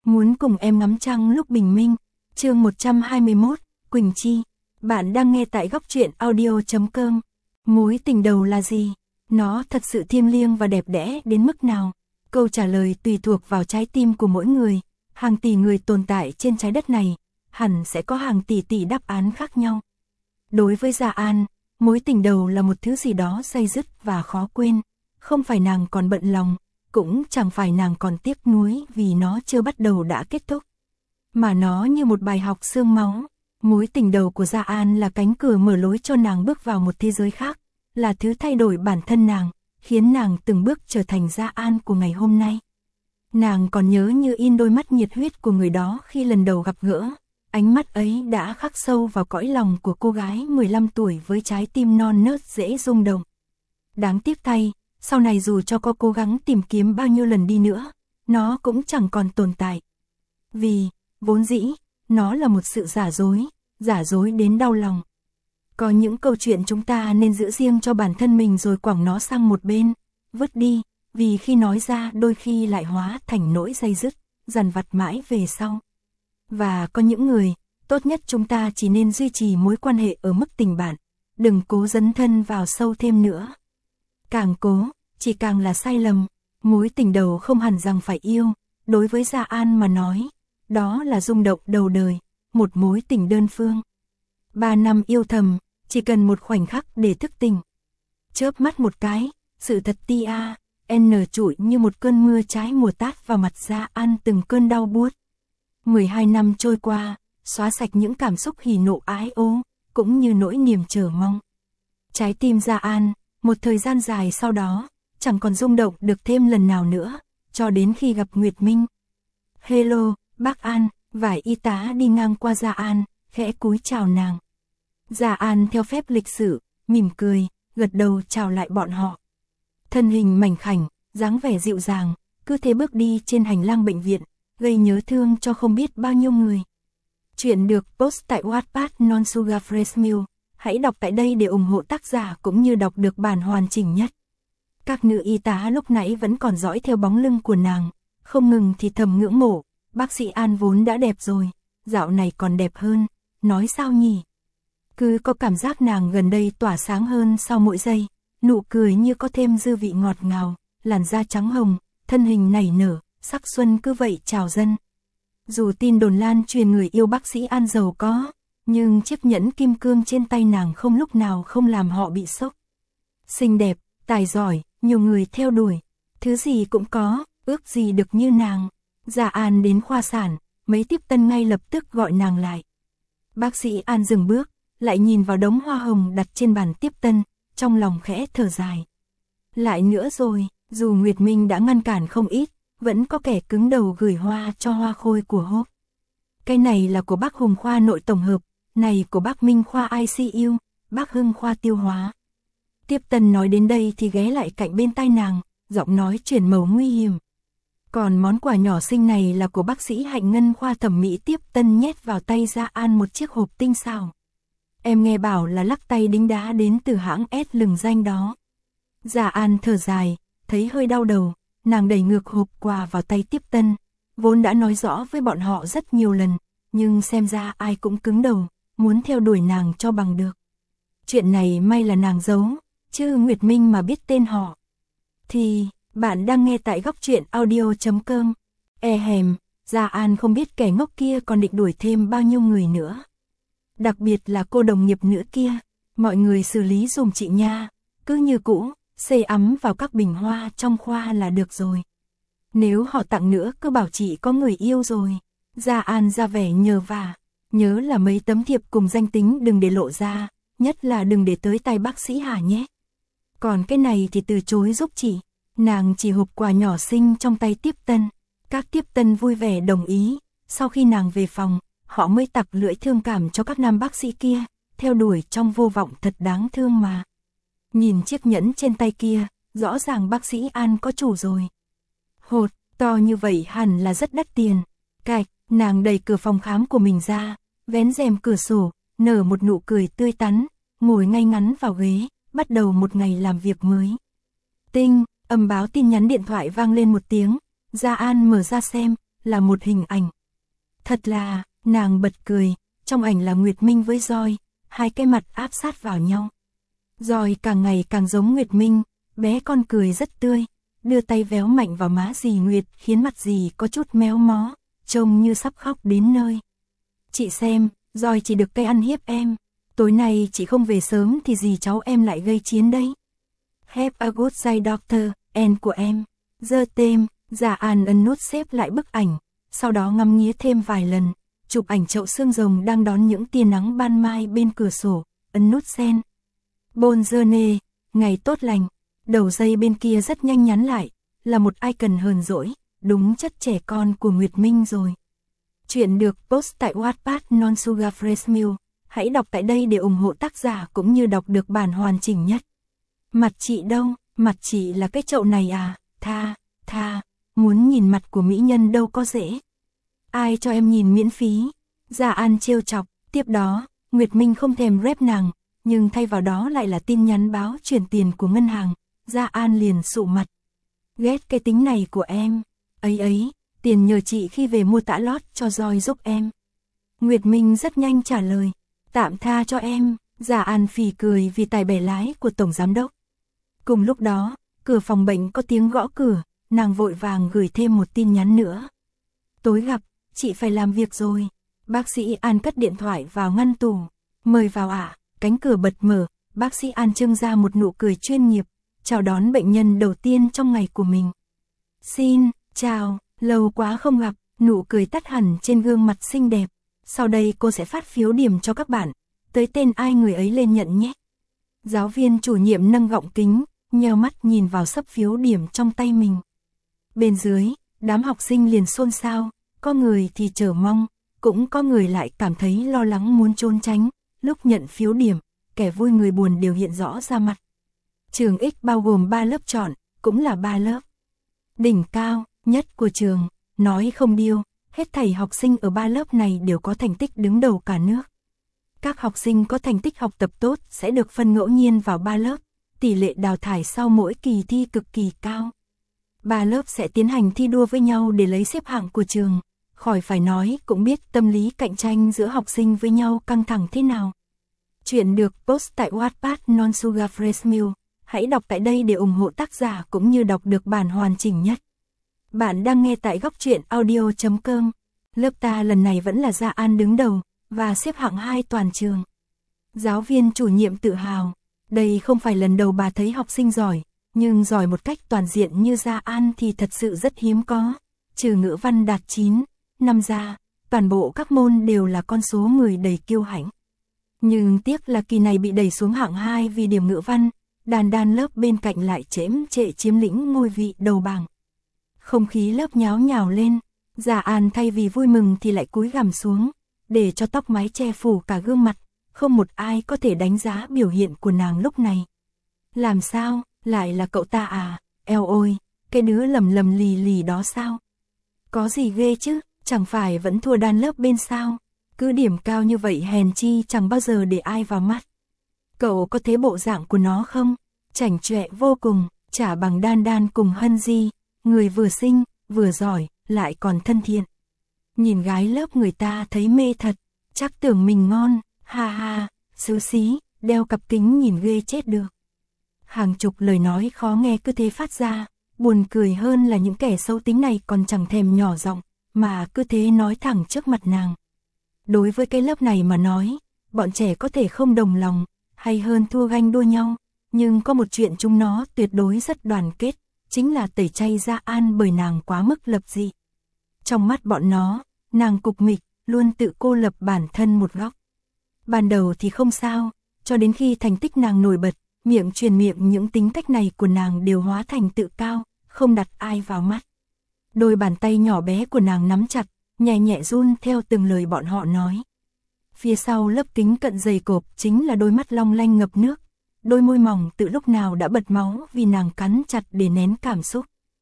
Muốn cùng em ngắm trăng lúc bình minh. Chương 121, Quỳnh Chi. Bạn đang nghe tại góc truyện audio.com. Mối tình đầu là gì? Nó thật sự thiêng liêng và đẹp đẽ đến mức nào? Câu trả lời tùy thuộc vào trái tim của mỗi người. Hàng tỷ người tồn tại trên trái đất này, hẳn sẽ có hàng tỷ tỷ đáp án khác nhau. Đối với Gia An, mối tình đầu là một thứ gì đó day dứt và khó quên. Không phải nàng còn bận lòng, cũng chẳng phải nàng còn tiếc nuối vì nó chưa bắt đầu đã kết thúc. Mà nó như một bài học xương máu. Mối tình đầu của Gia An là cánh cửa mở lối cho nàng bước vào một thế giới khác, là thứ thay đổi bản thân nàng, khiến nàng từng bước trở thành Gia An của ngày hôm nay. Nàng còn nhớ như in đôi mắt nhiệt huyết của người đó khi lần đầu gặp gỡ. Ánh mắt ấy đã khắc sâu vào cõi lòng của cô gái 15 tuổi với trái tim non nớt dễ rung động. Đáng tiếc thay, sau này dù cho có cố gắng tìm kiếm bao nhiêu lần đi nữa, nó cũng chẳng còn tồn tại. Vì, vốn dĩ, nó là một sự giả dối đến đau lòng. Có những câu chuyện chúng ta nên giữ riêng cho bản thân mình rồi quẳng nó sang một bên, vứt đi, vì khi nói ra đôi khi lại hóa thành nỗi day dứt, dằn vặt mãi về sau. Và có những người, tốt nhất chúng ta chỉ nên duy trì mối quan hệ ở mức tình bạn, đừng cố dấn thân vào sâu thêm nữa. Càng cố, chỉ càng là sai lầm. Mối tình đầu không hẳn rằng phải yêu, đối với Gia An mà nói, đó là rung động đầu đời, một mối tình đơn phương. 3 năm yêu thầm, chỉ cần một khoảnh khắc để thức tỉnh. Chớp mắt một cái, sự thật trụi như một cơn mưa trái mùa tát vào mặt Gia An từng cơn đau buốt. 12 năm trôi qua, xóa sạch những cảm xúc hỉ nộ ái ố, cũng như nỗi niềm chờ mong. Trái tim Gia An, một thời gian dài sau đó, chẳng còn rung động được thêm lần nào nữa, cho đến khi gặp Nguyệt Minh. Hello, bác An, vài y tá đi ngang qua Gia An, khẽ cúi chào nàng. Gia An theo phép lịch sự, mỉm cười, gật đầu chào lại bọn họ. Thân hình mảnh khảnh, dáng vẻ dịu dàng, cứ thế bước đi trên hành lang bệnh viện, gây nhớ thương cho không biết bao nhiêu người. Chuyện được post tại Wattpad Non Sugar Fresh Milk. Hãy đọc tại đây để ủng hộ tác giả cũng như đọc được bản hoàn chỉnh nhất. Các nữ y tá lúc nãy vẫn còn dõi theo bóng lưng của nàng, không ngừng thì thầm ngưỡng mộ. Bác sĩ An vốn đã đẹp rồi, dạo này còn đẹp hơn, nói sao nhỉ? Cứ có cảm giác nàng gần đây tỏa sáng hơn sau mỗi giây, nụ cười như có thêm dư vị ngọt ngào, làn da trắng hồng, thân hình nảy nở, sắc xuân cứ vậy trào dâng. Dù tin đồn lan truyền người yêu bác sĩ An giàu có, nhưng chiếc nhẫn kim cương trên tay nàng không lúc nào không làm họ bị sốc. Xinh đẹp, tài giỏi, nhiều người theo đuổi, thứ gì cũng có, ước gì được như nàng. Gia An đến khoa sản, mấy tiếp tân ngay lập tức gọi nàng lại. Bác sĩ An dừng bước, lại nhìn vào đống hoa hồng đặt trên bàn tiếp tân, trong lòng khẽ thở dài. Lại nữa rồi, dù Nguyệt Minh đã ngăn cản không ít, vẫn có kẻ cứng đầu gửi hoa cho Hoa Khôi của Hốp. Cái này là của bác Hùng khoa nội tổng hợp, này của bác Minh khoa ICU, bác Hưng khoa tiêu hóa. Tiếp tân nói đến đây thì ghé lại cạnh bên tai nàng, giọng nói chuyển màu nguy hiểm. Còn món quà nhỏ xinh này là của bác sĩ Hạnh Ngân khoa thẩm mỹ. Tiếp tân nhét vào tay Gia An một chiếc hộp tinh xảo. Em nghe bảo là lắc tay đính đá đến từ hãng S lừng danh đó. Gia An thở dài, thấy hơi đau đầu, nàng đẩy ngược hộp quà vào tay tiếp tân. Vốn đã nói rõ với bọn họ rất nhiều lần, nhưng xem ra ai cũng cứng đầu, muốn theo đuổi nàng cho bằng được. Chuyện này may là nàng giấu, chứ Nguyệt Minh mà biết tên họ thì bạn đang nghe tại góc truyện audio.com. Gia An không biết kẻ ngốc kia còn định đuổi thêm bao nhiêu người nữa. Đặc biệt là cô đồng nghiệp nữ kia, mọi người xử lý dùm chị nha, cứ như cũ, xê ấm vào các bình hoa trong khoa là được rồi. Nếu họ tặng nữa cứ bảo chị có người yêu rồi. Gia An ra vẻ nhờ vả, nhớ là mấy tấm thiệp cùng danh tính đừng để lộ ra, nhất là đừng để tới tay bác sĩ Hà nhé. Còn cái này thì từ chối giúp chị. Nàng chỉ hộp quà nhỏ xinh trong tay tiếp tân. Các tiếp tân vui vẻ đồng ý. Sau khi nàng về phòng, họ mới tặc lưỡi thương cảm cho các nam bác sĩ kia, theo đuổi trong vô vọng thật đáng thương mà. Nhìn chiếc nhẫn trên tay kia, rõ ràng bác sĩ An có chủ rồi. Hột, to như vậy hẳn là rất đắt tiền. Cạch, nàng đẩy cửa phòng khám của mình ra, vén rèm cửa sổ, nở một nụ cười tươi tắn, ngồi ngay ngắn vào ghế, bắt đầu một ngày làm việc mới. Tinh, âm báo tin nhắn điện thoại vang lên một tiếng, Gia An mở ra xem, là một hình ảnh. Thật là, nàng bật cười, trong ảnh là Nguyệt Minh với Joy, hai cái mặt áp sát vào nhau. Joy càng ngày càng giống Nguyệt Minh, bé con cười rất tươi, đưa tay véo mạnh vào má dì Nguyệt khiến mặt dì có chút méo mó, trông như sắp khóc đến nơi. Chị xem, Joy chỉ được cái ăn hiếp em, tối nay chị không về sớm thì dì cháu em lại gây chiến đấy. Have a good day doctor, and của em. Giơ tem, Dạ An ấn nút xếp lại bức ảnh, sau đó ngắm nghía thêm vài lần, chụp ảnh chậu xương rồng đang đón những tia nắng ban mai bên cửa sổ, ấn nút send. Bonne journée, ngày tốt lành, đầu dây bên kia rất nhanh nhắn lại, là một icon hờn dỗi, đúng chất trẻ con của Nguyệt Minh rồi. Chuyện được post tại Wattpad Non Sugar Fresh Milk, hãy đọc tại đây để ủng hộ tác giả cũng như đọc được bản hoàn chỉnh nhất. Mặt chị đâu, mặt chị là cái chậu này à, tha, muốn nhìn mặt của mỹ nhân đâu có dễ. Ai cho em nhìn miễn phí, Dạ An trêu chọc, tiếp đó, Nguyệt Minh không thèm rep nàng, nhưng thay vào đó lại là tin nhắn báo chuyển tiền của ngân hàng, Dạ An liền sụ mặt. Ghét cái tính này của em, ấy, tiền nhờ chị khi về mua tã lót cho Joy giúp em. Nguyệt Minh rất nhanh trả lời, tạm tha cho em, Dạ An phì cười vì tài bẻ lái của tổng giám đốc. Cùng lúc đó, cửa phòng bệnh có tiếng gõ cửa, nàng vội vàng gửi thêm một tin nhắn nữa. Tối gặp, chị phải làm việc rồi. Bác sĩ An cất điện thoại vào ngăn tủ. Mời vào ạ. Cánh cửa bật mở, bác sĩ An trưng ra một nụ cười chuyên nghiệp, chào đón bệnh nhân đầu tiên trong ngày của mình. Xin, chào, lâu quá không gặp, nụ cười tắt hẳn trên gương mặt xinh đẹp. Sau đây cô sẽ phát phiếu điểm cho các bạn, tới tên ai người ấy lên nhận nhé. Giáo viên chủ nhiệm nâng gọng kính, nheo mắt nhìn vào xấp phiếu điểm trong tay mình. Bên dưới, đám học sinh liền xôn xao, có người thì chờ mong, cũng có người lại cảm thấy lo lắng muốn trốn tránh. Lúc nhận phiếu điểm, kẻ vui người buồn đều hiện rõ ra mặt. Trường X bao gồm 3 lớp chọn, cũng là 3 lớp đỉnh cao nhất của trường, nói không điêu, hết thảy học sinh ở 3 lớp này đều có thành tích đứng đầu cả nước. Các học sinh có thành tích học tập tốt sẽ được phân ngẫu nhiên vào 3 lớp, tỷ lệ đào thải sau mỗi kỳ thi cực kỳ cao. 3 lớp sẽ tiến hành thi đua với nhau để lấy xếp hạng của trường, khỏi phải nói cũng biết tâm lý cạnh tranh giữa học sinh với nhau căng thẳng thế nào. Chuyện được post tại Wattpad Non Sugar Fresh Milk, hãy đọc tại đây để ủng hộ tác giả cũng như đọc được bản hoàn chỉnh nhất. Bạn đang nghe tại góc truyện audio.com. Lớp ta lần này vẫn là Dạ An đứng đầu, và xếp hạng 2 toàn trường. Giáo viên chủ nhiệm tự hào, đây không phải lần đầu bà thấy học sinh giỏi, nhưng giỏi một cách toàn diện như Dạ An thì thật sự rất hiếm có, trừ ngữ văn đạt 9, 5 ra, toàn bộ các môn đều là con số 10 đầy kiêu hãnh. Nhưng tiếc là kỳ này bị đẩy xuống hạng 2 vì điểm ngữ văn, đàn lớp bên cạnh lại chễm trệ chiếm lĩnh ngôi vị đầu bảng. Không khí lớp nháo nhào lên, Dạ An thay vì vui mừng thì lại cúi gằm xuống, để cho tóc mái che phủ cả gương mặt, không một ai có thể đánh giá biểu hiện của nàng lúc này. Làm sao, lại là cậu ta à, eo ôi, cái đứa lầm lầm lì lì đó sao? Có gì ghê chứ, chẳng phải vẫn thua đàn lớp bên sao? Cứ điểm cao như vậy hèn chi chẳng bao giờ để ai vào mắt. Cậu có thấy bộ dạng của nó không? Chảnh chọe vô cùng, chả bằng đan cùng Hân Di, người vừa xinh, vừa giỏi, lại còn thân thiện. Nhìn gái lớp người ta thấy mê thật, chắc tưởng mình ngon, ha, xấu xí, đeo cặp kính nhìn ghê chết được. Hàng chục lời nói khó nghe cứ thế phát ra, buồn cười hơn là những kẻ xấu tính này còn chẳng thèm nhỏ giọng, mà cứ thế nói thẳng trước mặt nàng. Đối với cái lớp này mà nói, bọn trẻ có thể không đồng lòng, hay hơn thua ganh đua nhau, nhưng có một chuyện chúng nó tuyệt đối rất đoàn kết, chính là tẩy chay Dạ An bởi nàng quá mức lập dị. Trong mắt bọn nó, nàng cục mịch, luôn tự cô lập bản thân một góc. Ban đầu thì không sao, cho đến khi thành tích nàng nổi bật, miệng truyền miệng những tính cách này của nàng đều hóa thành tự cao, không đặt ai vào mắt. Đôi bàn tay nhỏ bé của nàng nắm chặt, nhẹ nhẹ run theo từng lời bọn họ nói. Phía sau lớp kính cận dày cộp chính là đôi mắt long lanh ngập nước, đôi môi mỏng từ lúc nào đã bật máu vì nàng cắn chặt để nén cảm xúc.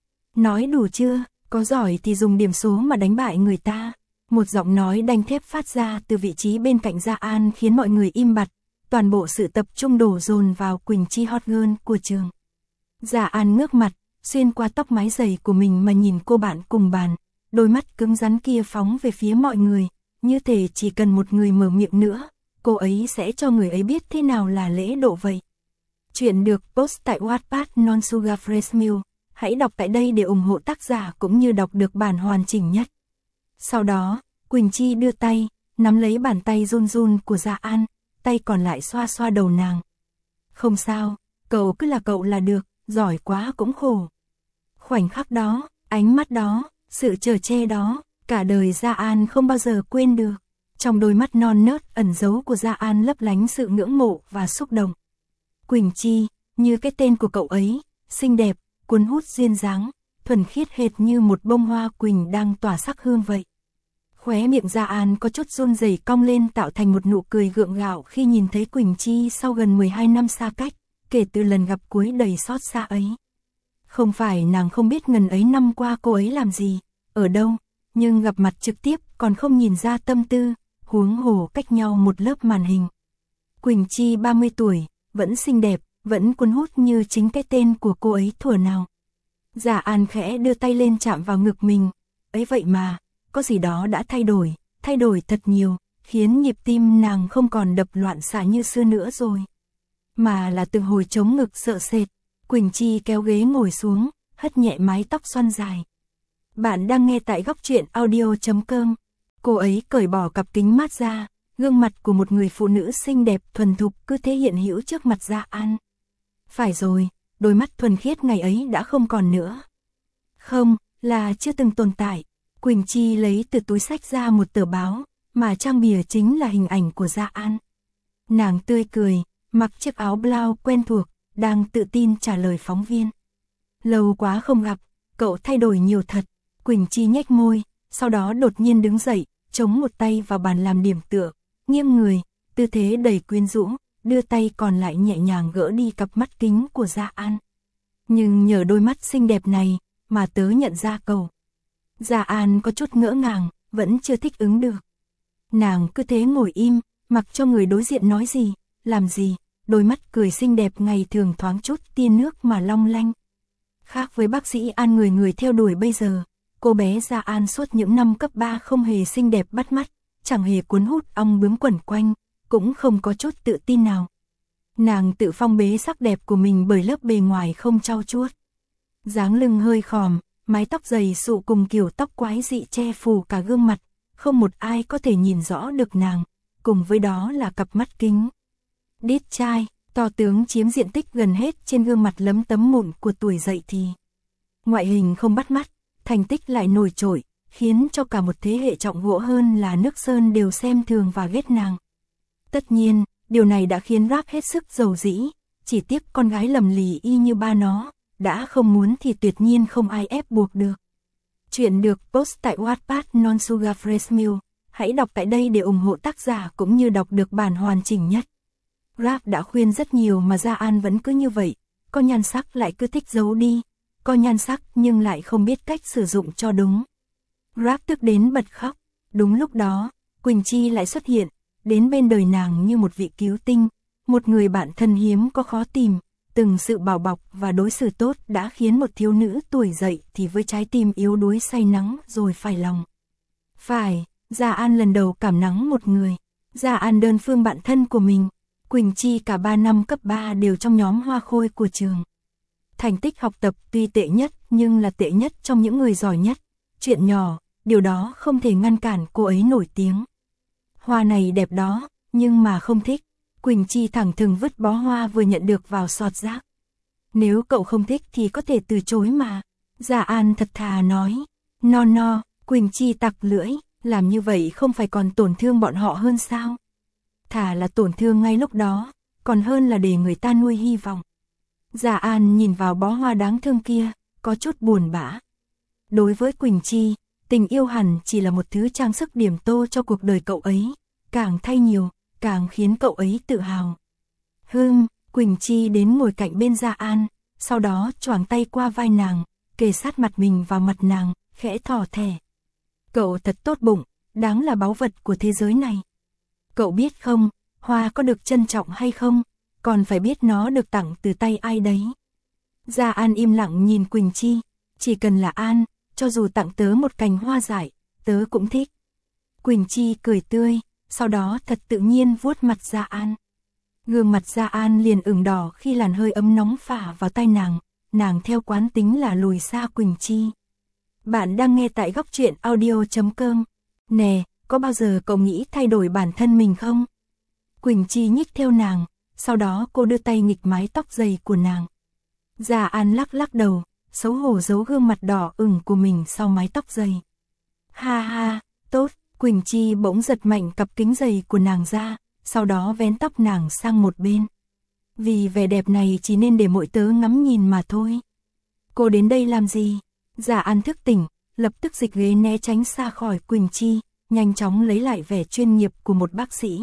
Nói đủ chưa, có giỏi thì dùng điểm số mà đánh bại người ta. Một giọng nói đanh thép phát ra từ vị trí bên cạnh Dạ An khiến mọi người im bặt, toàn bộ sự tập trung đổ dồn vào Quỳnh Chi hot girl của trường. Dạ An ngước mặt, xuyên qua tóc mái dày của mình mà nhìn cô bạn cùng bàn, đôi mắt cứng rắn kia phóng về phía mọi người, như thể chỉ cần một người mở miệng nữa, cô ấy sẽ cho người ấy biết thế nào là lễ độ vậy. Chuyện được post tại Wattpad Non-Sugar Fresh Milk. Hãy đọc tại đây để ủng hộ tác giả cũng như đọc được bản hoàn chỉnh nhất. Sau đó, Quỳnh Chi đưa tay, nắm lấy bàn tay run run của Dạ An, tay còn lại xoa xoa đầu nàng. Không sao, cậu cứ là cậu là được, giỏi quá cũng khổ. Khoảnh khắc đó, ánh mắt đó, sự chở che đó, cả đời Dạ An không bao giờ quên được. Trong đôi mắt non nớt ẩn dấu của Dạ An lấp lánh sự ngưỡng mộ và xúc động. Quỳnh Chi, như cái tên của cậu ấy, xinh đẹp, cuốn hút duyên dáng, thuần khiết hệt như một bông hoa quỳnh đang tỏa sắc hương vậy. Khóe miệng Dạ An có chút run rẩy cong lên tạo thành một nụ cười gượng gạo khi nhìn thấy Quỳnh Chi sau gần 12 năm xa cách, kể từ lần gặp cuối đầy xót xa ấy. Không phải nàng không biết ngần ấy năm qua cô ấy làm gì, ở đâu, nhưng gặp mặt trực tiếp còn không nhìn ra tâm tư, huống hồ cách nhau một lớp màn hình. Quỳnh Chi 30 tuổi, vẫn xinh đẹp, vẫn cuốn hút như chính cái tên của cô ấy thuở nào. Dạ An khẽ đưa tay lên chạm vào ngực mình, ấy vậy mà, có gì đó đã thay đổi thật nhiều, khiến nhịp tim nàng không còn đập loạn xạ như xưa nữa rồi. Mà là từng hồi trống ngực sợ sệt, Quỳnh Chi kéo ghế ngồi xuống, hất nhẹ mái tóc xoăn dài. Bạn đang nghe tại góc truyện audio.com. Cô ấy cởi bỏ cặp kính mát ra, gương mặt của một người phụ nữ xinh đẹp thuần thục cứ thế hiện hữu trước mặt Dạ An. Phải rồi, đôi mắt thuần khiết ngày ấy đã không còn nữa. Không, là chưa từng tồn tại. Quỳnh Chi lấy từ túi xách ra một tờ báo, mà trang bìa chính là hình ảnh của Dạ An. Nàng tươi cười, mặc chiếc áo blau quen thuộc, đang tự tin trả lời phóng viên. Lâu quá không gặp, cậu thay đổi nhiều thật. Quỳnh Chi nhếch môi, sau đó đột nhiên đứng dậy, chống một tay vào bàn làm điểm tựa, nghiêng người, tư thế đầy quyến rũ, đưa tay còn lại nhẹ nhàng gỡ đi cặp mắt kính của Dạ An. Nhưng nhờ đôi mắt xinh đẹp này, mà tớ nhận ra cậu. Dạ An có chút ngỡ ngàng, vẫn chưa thích ứng được. Nàng cứ thế ngồi im, mặc cho người đối diện nói gì, làm gì, đôi mắt cười xinh đẹp ngày thường thoáng chút tia nước mà long lanh. Khác với bác sĩ An người theo đuổi bây giờ, cô bé Dạ An suốt những năm cấp 3 không hề xinh đẹp bắt mắt, chẳng hề cuốn hút ong bướm quẩn quanh, cũng không có chút tự tin nào. Nàng tự phong bế sắc đẹp của mình bởi lớp bề ngoài không trau chuốt. Dáng lưng hơi khòm, mái tóc dày sụ cùng kiểu tóc quái dị che phủ cả gương mặt, không một ai có thể nhìn rõ được nàng, cùng với đó là cặp mắt kính đít chai, to tướng chiếm diện tích gần hết trên gương mặt lấm tấm mụn của tuổi dậy thì. Ngoại hình không bắt mắt, thành tích lại nổi trội, khiến cho cả một thế hệ trọng gỗ hơn là nước sơn đều xem thường và ghét nàng. Tất nhiên, điều này đã khiến Rap hết sức giàu dĩ, chỉ tiếc con gái lầm lì y như ba nó, đã không muốn thì tuyệt nhiên không ai ép buộc được. Chuyện được post tại Wattpad Non-Sugar Fresh Milk. Hãy đọc tại đây để ủng hộ tác giả cũng như đọc được bản hoàn chỉnh nhất. Rap đã khuyên rất nhiều mà Dạ An vẫn cứ như vậy, có nhan sắc lại cứ thích giấu đi, có nhan sắc nhưng lại không biết cách sử dụng cho đúng. Rap tức đến bật khóc, đúng lúc đó, Quỳnh Chi lại xuất hiện, đến bên đời nàng như một vị cứu tinh, một người bạn thân hiếm có khó tìm, từng sự bảo bọc và đối xử tốt đã khiến một thiếu nữ tuổi dậy thì với trái tim yếu đuối say nắng rồi phải lòng. Phải, Dạ An lần đầu cảm nắng một người, Dạ An đơn phương bạn thân của mình, Quỳnh Chi cả 3 năm cấp 3 đều trong nhóm hoa khôi của trường. Thành tích học tập tuy tệ nhất nhưng là tệ nhất trong những người giỏi nhất, chuyện nhỏ, điều đó không thể ngăn cản cô ấy nổi tiếng. Hoa này đẹp đó, nhưng mà không thích. Quỳnh Chi thẳng thừng vứt bó hoa vừa nhận được vào sọt rác. Nếu cậu không thích thì có thể từ chối mà. Dạ An thật thà nói. No, Quỳnh Chi tặc lưỡi, làm như vậy không phải còn tổn thương bọn họ hơn sao? Thà là tổn thương ngay lúc đó, còn hơn là để người ta nuôi hy vọng. Dạ An nhìn vào bó hoa đáng thương kia, có chút buồn bã. Đối với Quỳnh Chi, tình yêu hẳn chỉ là một thứ trang sức điểm tô cho cuộc đời cậu ấy, càng thay nhiều, càng khiến cậu ấy tự hào. Quỳnh Chi đến ngồi cạnh bên Dạ An, sau đó choàng tay qua vai nàng, kề sát mặt mình vào mặt nàng, khẽ thỏ thẻ. Cậu thật tốt bụng, đáng là báu vật của thế giới này. Cậu biết không, hoa có được trân trọng hay không, còn phải biết nó được tặng từ tay ai đấy. Dạ An im lặng nhìn Quỳnh Chi, chỉ cần là An, cho dù tặng tớ một cành hoa dại, tớ cũng thích. Quỳnh Chi cười tươi, sau đó thật tự nhiên vuốt mặt Gia An. Gương mặt Gia An liền ửng đỏ khi làn hơi ấm nóng phả vào tai nàng theo quán tính là lùi xa Quỳnh Chi. Bạn đang nghe tại góc truyện audio.com. Nè, có bao giờ cậu nghĩ thay đổi bản thân mình không? Quỳnh Chi nhích theo nàng, sau đó cô đưa tay nghịch mái tóc dày của nàng. Gia An lắc lắc đầu, xấu hổ giấu gương mặt đỏ ửng của mình sau mái tóc dày. Ha ha, tốt, Quỳnh Chi bỗng giật mạnh cặp kính dày của nàng ra, sau đó vén tóc nàng sang một bên. Vì vẻ đẹp này chỉ nên để mỗi tớ ngắm nhìn mà thôi. Cô đến đây làm gì? Gia An thức tỉnh, lập tức dịch ghế né tránh xa khỏi Quỳnh Chi, nhanh chóng lấy lại vẻ chuyên nghiệp của một bác sĩ.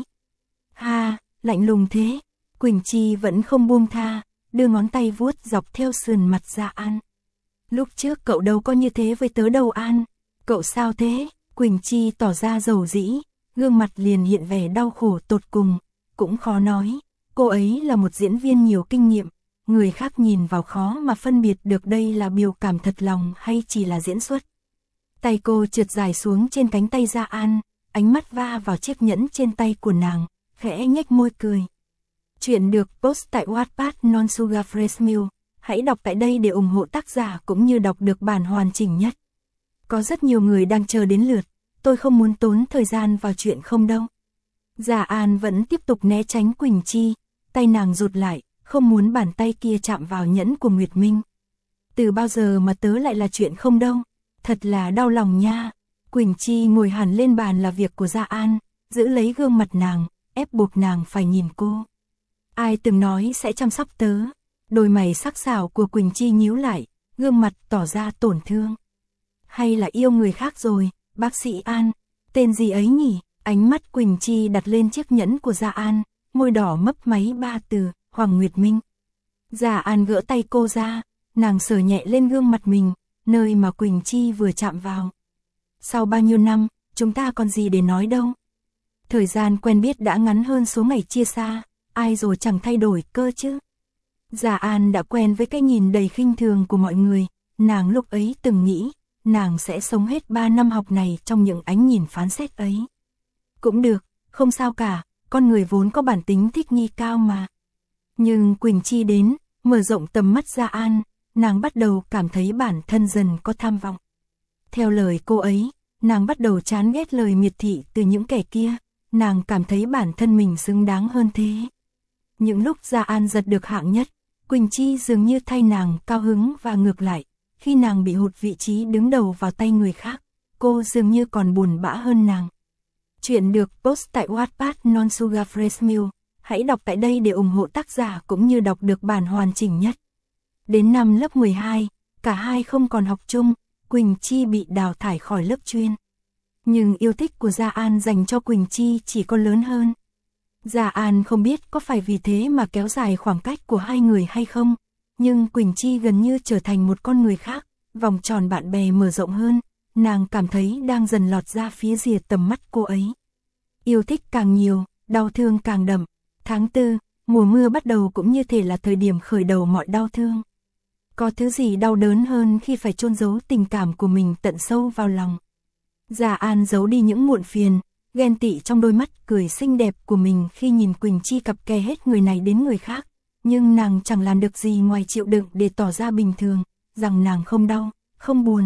Ha, lạnh lùng thế. Quỳnh Chi vẫn không buông tha, đưa ngón tay vuốt dọc theo sườn mặt Gia An. Lúc trước cậu đâu có như thế với tớ đâu An. Cậu sao thế? Quỳnh Chi tỏ ra dầu dĩ, gương mặt liền hiện vẻ đau khổ tột cùng, cũng khó nói. Cô ấy là một diễn viên nhiều kinh nghiệm, người khác nhìn vào khó mà phân biệt được đây là biểu cảm thật lòng hay chỉ là diễn xuất. Tay cô trượt dài xuống trên cánh tay Gia An, ánh mắt va vào chiếc nhẫn trên tay của nàng, khẽ nhếch môi cười. Chuyện được post tại Wattpad Non Sugar Fresh Milk. Hãy đọc tại đây để ủng hộ tác giả cũng như đọc được bản hoàn chỉnh nhất. Có rất nhiều người đang chờ đến lượt, tôi không muốn tốn thời gian vào chuyện không đâu. Gia An vẫn tiếp tục né tránh Quỳnh Chi, tay nàng rụt lại, không muốn bàn tay kia chạm vào nhẫn của Nguyệt Minh. Từ bao giờ mà tớ lại là chuyện không đâu, thật là đau lòng nha. Quỳnh Chi ngồi hẳn lên bàn là việc của Gia An, giữ lấy gương mặt nàng, ép buộc nàng phải nhìn cô. Ai từng nói sẽ chăm sóc tớ? Đôi mày sắc sảo của Quỳnh Chi nhíu lại, gương mặt tỏ ra tổn thương. Hay là yêu người khác rồi, bác sĩ An, tên gì ấy nhỉ? Ánh mắt Quỳnh Chi đặt lên chiếc nhẫn của Gia An, môi đỏ mấp máy ba từ, Hoàng Nguyệt Minh. Gia An gỡ tay cô ra, nàng sờ nhẹ lên gương mặt mình, nơi mà Quỳnh Chi vừa chạm vào. Sau bao nhiêu năm, chúng ta còn gì để nói đâu. Thời gian quen biết đã ngắn hơn số ngày chia xa, ai rồi chẳng thay đổi cơ chứ. Gia An đã quen với cái nhìn đầy khinh thường của mọi người, nàng lúc ấy từng nghĩ, nàng sẽ sống hết 3 năm học này trong những ánh nhìn phán xét ấy. Cũng được, không sao cả, con người vốn có bản tính thích nghi cao mà. Nhưng Quỳnh Chi đến, mở rộng tầm mắt Gia An, nàng bắt đầu cảm thấy bản thân dần có tham vọng. Theo lời cô ấy, nàng bắt đầu chán ghét lời miệt thị từ những kẻ kia, nàng cảm thấy bản thân mình xứng đáng hơn thế. Những lúc Gia An giật được hạng nhất, Quỳnh Chi dường như thay nàng cao hứng và ngược lại, khi nàng bị hụt vị trí đứng đầu vào tay người khác, cô dường như còn buồn bã hơn nàng. Chuyện được post tại Wattpad Non Sugar Fresh Milk. Hãy đọc tại đây để ủng hộ tác giả cũng như đọc được bản hoàn chỉnh nhất. Đến năm lớp 12, cả hai không còn học chung, Quỳnh Chi bị đào thải khỏi lớp chuyên. Nhưng yêu thích của Gia An dành cho Quỳnh Chi chỉ có lớn hơn. Gia An không biết có phải vì thế mà kéo dài khoảng cách của hai người hay không, nhưng Quỳnh Chi gần như trở thành một con người khác, vòng tròn bạn bè mở rộng hơn, nàng cảm thấy đang dần lọt ra phía rìa tầm mắt cô ấy. Yêu thích càng nhiều, đau thương càng đậm. Tháng 4, mùa mưa bắt đầu cũng như thể là thời điểm khởi đầu mọi đau thương. Có thứ gì đau đớn hơn khi phải chôn giấu tình cảm của mình tận sâu vào lòng. Gia An giấu đi những muộn phiền, ghen tị trong đôi mắt cười xinh đẹp của mình khi nhìn Quỳnh Chi cặp kè hết người này đến người khác. Nhưng nàng chẳng làm được gì ngoài chịu đựng để tỏ ra bình thường, rằng nàng không đau, không buồn.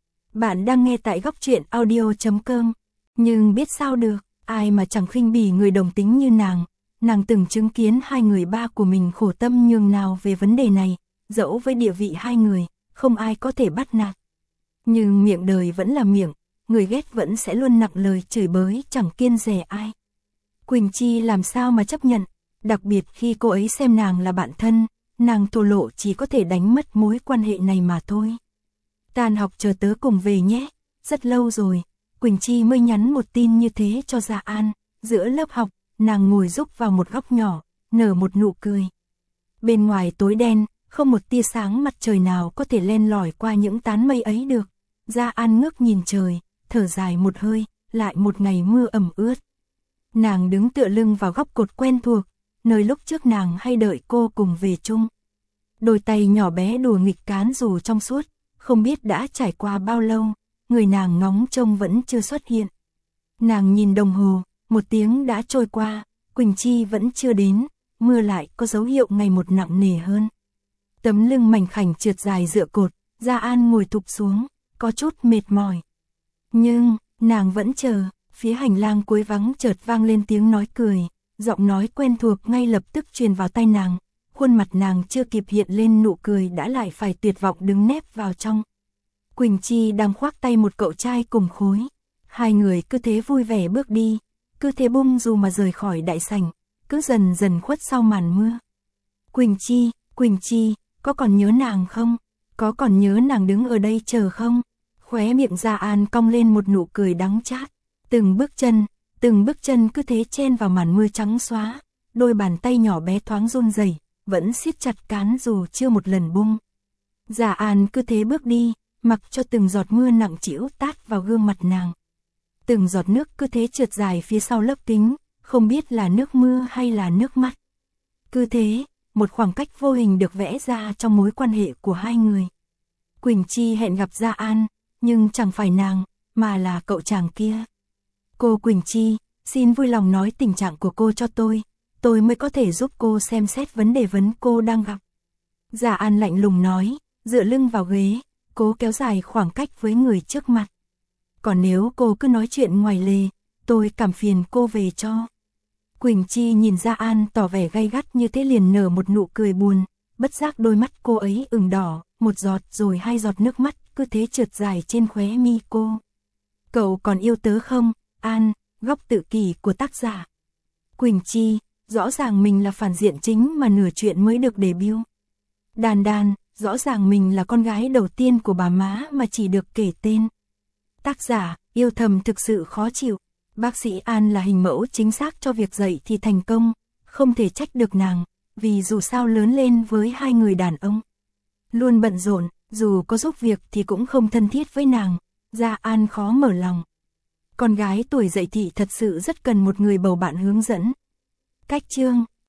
Bạn đang nghe tại góc truyện audio.com. Nhưng biết sao được, ai mà chẳng khinh bỉ người đồng tính như nàng. Nàng từng chứng kiến hai người ba của mình khổ tâm nhường nào về vấn đề này, dẫu với địa vị hai người, không ai có thể bắt nạt. Nhưng miệng đời vẫn là miệng, người ghét vẫn sẽ luôn nặng lời chửi bới chẳng kiêng dè ai. Quỳnh Chi làm sao mà chấp nhận, đặc biệt khi cô ấy xem nàng là bạn thân, nàng thổ lộ chỉ có thể đánh mất mối quan hệ này mà thôi. Tan học chờ tớ cùng về nhé, rất lâu rồi, Quỳnh Chi mới nhắn một tin như thế cho Gia An, giữa lớp học. Nàng ngồi rúc vào một góc nhỏ, nở một nụ cười. Bên ngoài tối đen, không một tia sáng mặt trời nào có thể len lỏi qua những tán mây ấy được. Gia An ngước nhìn trời, thở dài một hơi, lại một ngày mưa ẩm ướt. Nàng đứng tựa lưng vào góc cột quen thuộc, nơi lúc trước nàng hay đợi cô cùng về chung. Đôi tay nhỏ bé đùa nghịch cán dù trong suốt, không biết đã trải qua bao lâu, người nàng ngóng trông vẫn chưa xuất hiện. Nàng nhìn đồng hồ, 1 tiếng đã trôi qua, Quỳnh Chi vẫn chưa đến, mưa lại có dấu hiệu ngày một nặng nề hơn. Tấm lưng mảnh khảnh trượt dài dựa cột, Gia An ngồi thụp xuống, có chút mệt mỏi. Nhưng, nàng vẫn chờ, phía hành lang cuối vắng chợt vang lên tiếng nói cười, giọng nói quen thuộc ngay lập tức truyền vào tai nàng, khuôn mặt nàng chưa kịp hiện lên nụ cười đã lại phải tuyệt vọng đứng nép vào trong. Quỳnh Chi đang khoác tay một cậu trai cùng khối, hai người cứ thế vui vẻ bước đi, cứ thế bung dù mà rời khỏi đại sảnh, cứ dần dần khuất sau màn mưa. Quỳnh Chi, có còn nhớ nàng không? Có còn nhớ nàng đứng ở đây chờ không? Khóe miệng Gia An cong lên một nụ cười đắng chát. Từng bước chân cứ thế chen vào màn mưa trắng xóa, đôi bàn tay nhỏ bé thoáng run rẩy, vẫn siết chặt cán dù chưa một lần bung. Gia An cứ thế bước đi, mặc cho từng giọt mưa nặng trĩu tát vào gương mặt nàng. Từng giọt nước cứ thế trượt dài phía sau lớp kính, không biết là nước mưa hay là nước mắt. Cứ thế, một khoảng cách vô hình được vẽ ra trong mối quan hệ của hai người. Quỳnh Chi hẹn gặp Gia An, nhưng chẳng phải nàng, mà là cậu chàng kia. Cô Quỳnh Chi, xin vui lòng nói tình trạng của cô cho tôi mới có thể giúp cô xem xét vấn đề cô đang gặp. Gia An lạnh lùng nói, dựa lưng vào ghế, cố kéo dài khoảng cách với người trước mặt. Còn nếu cô cứ nói chuyện ngoài lề, tôi cảm phiền cô về cho. Quỳnh Chi nhìn Gia An tỏ vẻ gay gắt như thế liền nở một nụ cười buồn, bất giác đôi mắt cô ấy ửng đỏ, một giọt rồi 2 giọt nước mắt cứ thế trượt dài trên khóe mi cô. Cậu còn yêu tớ không, An? Góc tự kỷ của tác giả. Quỳnh Chi, rõ ràng mình là phản diện chính mà nửa chuyện mới được debut. Đan Đan, rõ ràng mình là con gái đầu tiên của bà má mà chỉ được kể tên. Tác giả, yêu thầm thực sự khó chịu. Bác sĩ An là hình mẫu chính xác cho việc dạy thì thành công, không thể trách được nàng, vì dù sao lớn lên với 2 người đàn ông. Luôn bận rộn, dù có giúp việc thì cũng không thân thiết với nàng, Gia An khó mở lòng. Con gái tuổi dậy thì thật sự rất cần một người bầu bạn hướng dẫn. Cách chương